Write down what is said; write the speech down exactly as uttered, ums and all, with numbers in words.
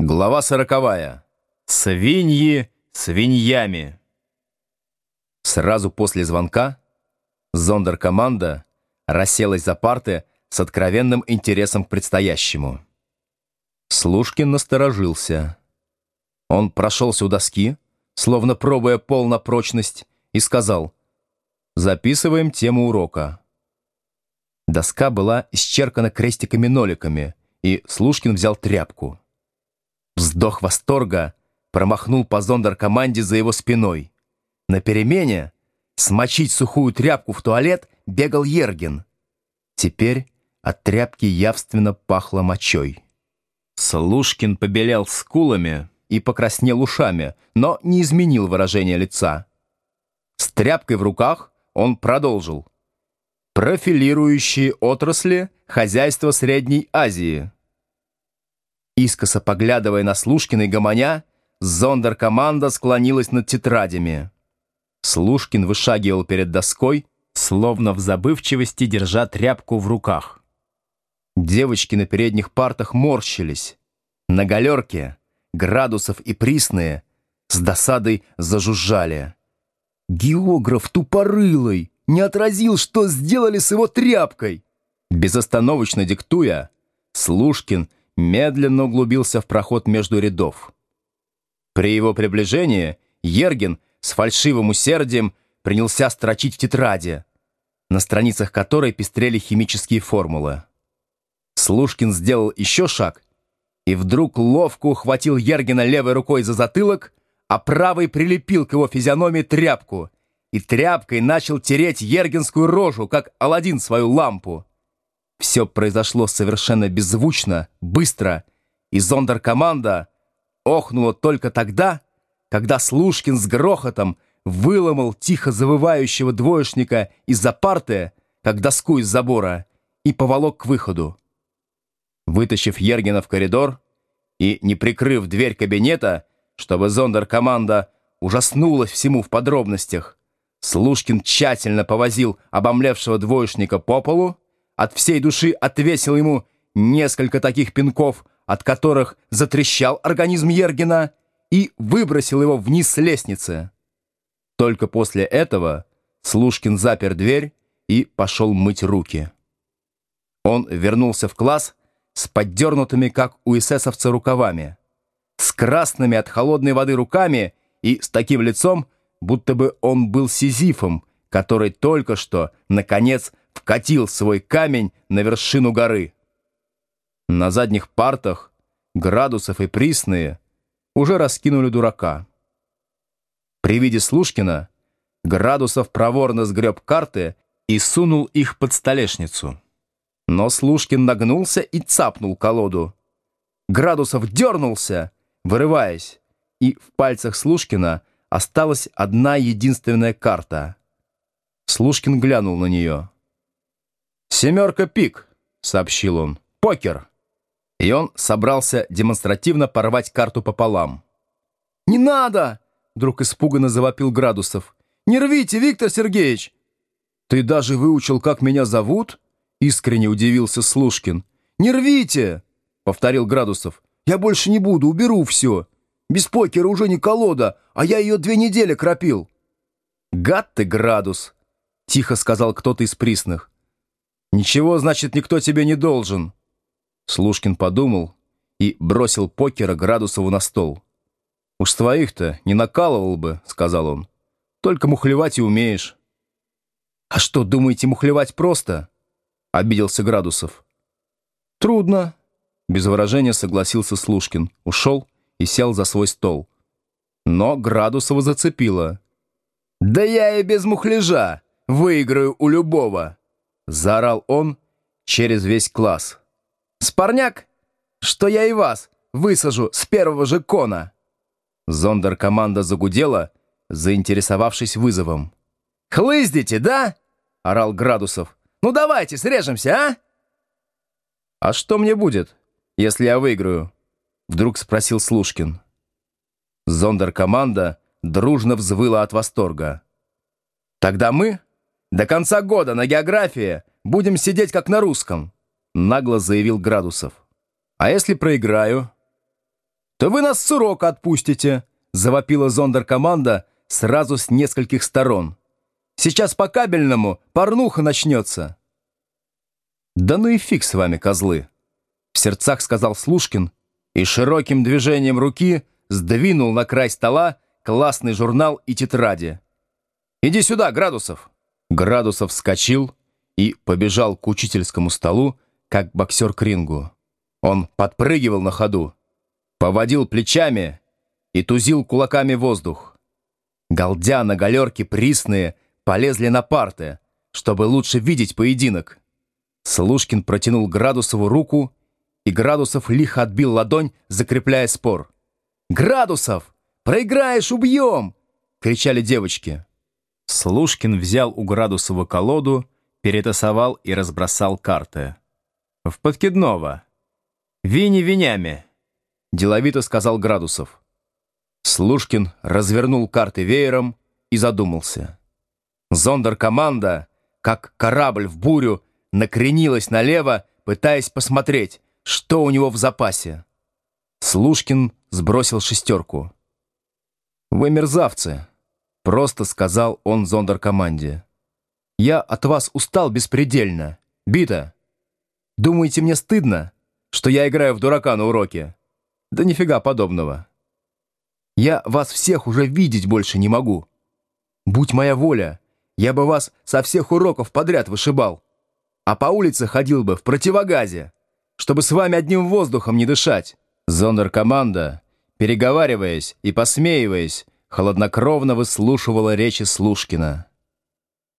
Глава сороковая. Свиньи свиньями. Сразу после звонка зондеркоманда расселась за парты с откровенным интересом к предстоящему. Слушкин насторожился. Он прошелся у доски, словно пробуя пол на прочность, и сказал: «Записываем тему урока». Доска была исчеркана крестиками-ноликами, и Слушкин взял тряпку. Вздох восторга промахнул по зондеркоманде за его спиной. На перемене смочить сухую тряпку в туалет бегал Ергин. Теперь от тряпки явственно пахло мочой. Слушкин побелел скулами и покраснел ушами, но не изменил выражение лица. С тряпкой в руках он продолжил: «Профилирующие отрасли хозяйства Средней Азии». Искоса поглядывая на Слушкина и гомоня, зондеркоманда склонилась над тетрадями. Слушкин вышагивал перед доской, словно в забывчивости держа тряпку в руках. Девочки на передних партах морщились. На галерке Градусов и Присные с досадой зажужжали. «Географ тупорылый! Не отразил, что сделали с его тряпкой!» Безостановочно диктуя, Слушкин медленно углубился в проход между рядов. При его приближении Ергин с фальшивым усердием принялся строчить в тетради, на страницах которой пестрели химические формулы. Слушкин сделал еще шаг и вдруг ловко ухватил Ергина левой рукой за затылок, а правой прилепил к его физиономии тряпку и тряпкой начал тереть ергинскую рожу, как Аладдин свою лампу. Все произошло совершенно беззвучно, быстро, и зондеркоманда охнула только тогда, когда Слушкин с грохотом выломал тихо завывающего двоечника из-за парты, как доску из забора, и поволок к выходу. Вытащив Ергина в коридор и не прикрыв дверь кабинета, чтобы зондеркоманда ужаснулась всему в подробностях, Слушкин тщательно повозил обомлевшего двоечника по полу, от всей души отвесил ему несколько таких пинков, от которых затрещал организм Ергина, и выбросил его вниз с лестницы. Только после этого Слушкин запер дверь и пошел мыть руки. Он вернулся в класс с поддернутыми, как у эсэсовца, рукавами, с красными от холодной воды руками и с таким лицом, будто бы он был Сизифом, который только что, наконец, вкатил свой камень на вершину горы. На задних партах Градусов и Присные уже раскинули дурака. При виде Слушкина Градусов проворно сгреб карты и сунул их под столешницу. Но Слушкин нагнулся и цапнул колоду. Градусов дернулся, вырываясь, и в пальцах Слушкина осталась одна единственная карта. Слушкин глянул на нее. «Семерка пик», — сообщил он. «Покер». И он собрался демонстративно порвать карту пополам. «Не надо!» — вдруг испуганно завопил Градусов. «Не рвите, Виктор Сергеевич!» «Ты даже выучил, как меня зовут?» — искренне удивился Слушкин. «Не рвите!» — повторил Градусов. «Я больше не буду, уберу все. Без покера уже не колода, а я ее две недели кропил». «Гад ты, Градус!» — тихо сказал кто-то из Присных. «Ничего, значит, никто тебе не должен». Слушкин подумал и бросил покера Градусову на стол. «Уж с твоих-то не накалывал бы», — сказал он. «Только мухлевать и умеешь». «А что, думаете, мухлевать просто?» — обиделся Градусов. «Трудно», — без выражения согласился Слушкин, ушел и сел за свой стол. Но Градусова зацепило. «Да я и без мухляжа выиграю у любого!» — заорал он через весь класс. «Спорняк, что я и вас высажу с первого же кона!» Зондеркоманда загудела, заинтересовавшись вызовом. «Хлыздите, да?» — орал Градусов. «Ну давайте, срежемся, а?» «А что мне будет, если я выиграю?» — вдруг спросил Слушкин. Зондеркоманда дружно взвыла от восторга. «Тогда мы до конца года на географии будем сидеть как на русском», — нагло заявил Градусов. «А если проиграю?» то вы нас с урока отпустите», — завопила зондеркоманда сразу с нескольких сторон. «Сейчас по кабельному порнуха начнется». «Да ну и фиг с вами, козлы», — в сердцах сказал Слушкин и широким движением руки сдвинул на край стола классный журнал и тетради. «Иди сюда, Градусов!» Градусов вскочил и побежал к учительскому столу, как боксер к рингу. Он подпрыгивал на ходу, поводил плечами и тузил кулаками воздух. Галдя на галерке присные полезли на парты, чтобы лучше видеть поединок. Слушкин протянул Градусову руку, и Градусов лихо отбил ладонь, закрепляя спор. «Градусов! Проиграешь, убьем!» — кричали девочки. Слушкин взял у Градусова колоду, перетасовал и разбросал карты. «В подкидного. Вини винями», — деловито сказал Градусов. Слушкин развернул карты веером и задумался. Зондеркоманда, как корабль в бурю, накренилась налево, пытаясь посмотреть, что у него в запасе. Слушкин сбросил шестерку. «Вы мерзавцы», — просто сказал он зондеркоманде. «Я от вас устал беспредельно. Бита. Думаете, мне стыдно, что я играю в дурака на уроке? Да нифига подобного. Я вас всех уже видеть больше не могу. Будь моя воля, я бы вас со всех уроков подряд вышибал, а по улице ходил бы в противогазе, чтобы с вами одним воздухом не дышать». Зондеркоманда, переговариваясь и посмеиваясь, хладнокровно выслушивала речи Слушкина.